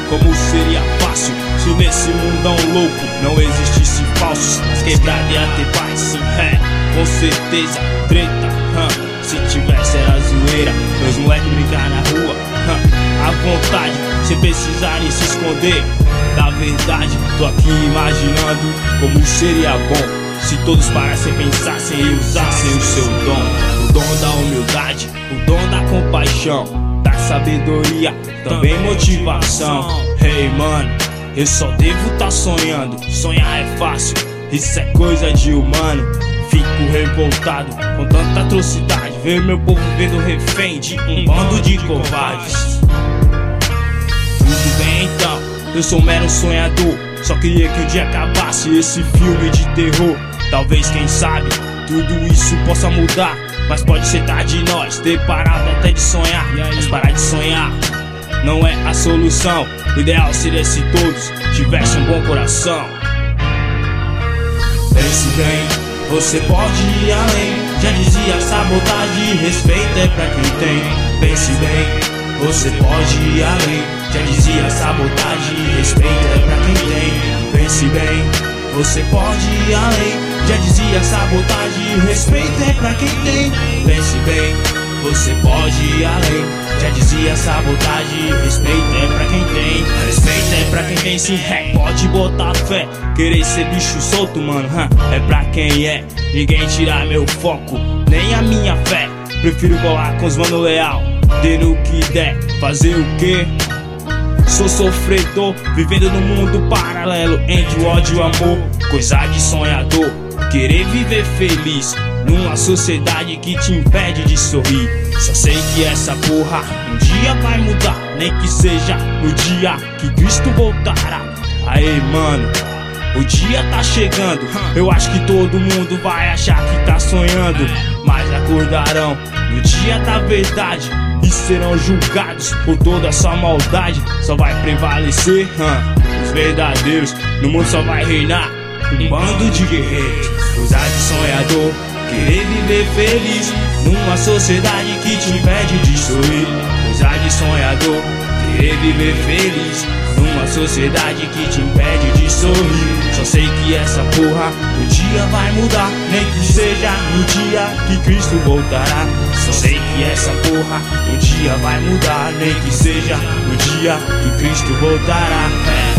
Como seria fácil se nesse mundão louco não existisse falsos? As quebradas ia ter paz, sim, com certeza. Treta, se tivesse era zoeira. Meus moleques brincar na rua, à vontade, sem precisarem se esconder da verdade. Tô aqui imaginando como seria bom se todos parassem, pensassem e usassem o seu dom. O dom da humildade, o dom da compaixão, da sabedoria, também motivação. Hey mano, eu só devo tá sonhando. Sonhar é fácil, isso é coisa de humano. Fico revoltado com tanta atrocidade, ver meu povo vendo refém de um bando de covardes. Tudo bem então, eu sou um mero sonhador, só queria que um dia acabasse esse filme de terror. Talvez, quem sabe, tudo isso possa mudar, mas pode ser tarde de nós ter parado até de sonhar. Mas parar de sonhar não é a solução. O ideal seria se todos tivessem um bom coração. Pense bem, você pode ir além. Já dizia sabotagem, respeito é pra quem tem. Pense bem, você pode ir além. Já dizia sabotagem, respeito é pra quem tem. Pense bem, você pode ir além. Já dizia sabotagem, respeito é pra quem tem. Pense bem, você pode ir além. Já dizia sabotagem, respeito é pra quem tem. Respeito é pra quem tem, sim, pode botar fé. Querer ser bicho solto, mano, é pra quem é. Ninguém tira meu foco, nem a minha fé. Prefiro colar com os mano leal, dando o que der. Fazer o quê? Sou sofredor, vivendo num mundo paralelo entre o ódio e o amor. Coisa de sonhador, querer viver feliz numa sociedade que te impede de sorrir. Só sei que essa porra um dia vai mudar, nem que seja no dia que Cristo voltará. Aê mano, o dia tá chegando. Eu acho que todo mundo vai achar que tá sonhando, mas acordarão no dia da verdade e serão julgados por toda a sua maldade. Só vai prevalecer os verdadeiros. No mundo só vai reinar um bando de guerreiros. Coisa de sonhador, querer viver feliz numa sociedade que te impede de sorrir. Coisa de sonhador, querer viver feliz numa sociedade que te impede de sorrir. Só sei que essa porra um dia vai mudar, nem que seja no dia que Cristo voltará. Só sei que essa porra um dia vai mudar, nem que seja no dia que Cristo voltará.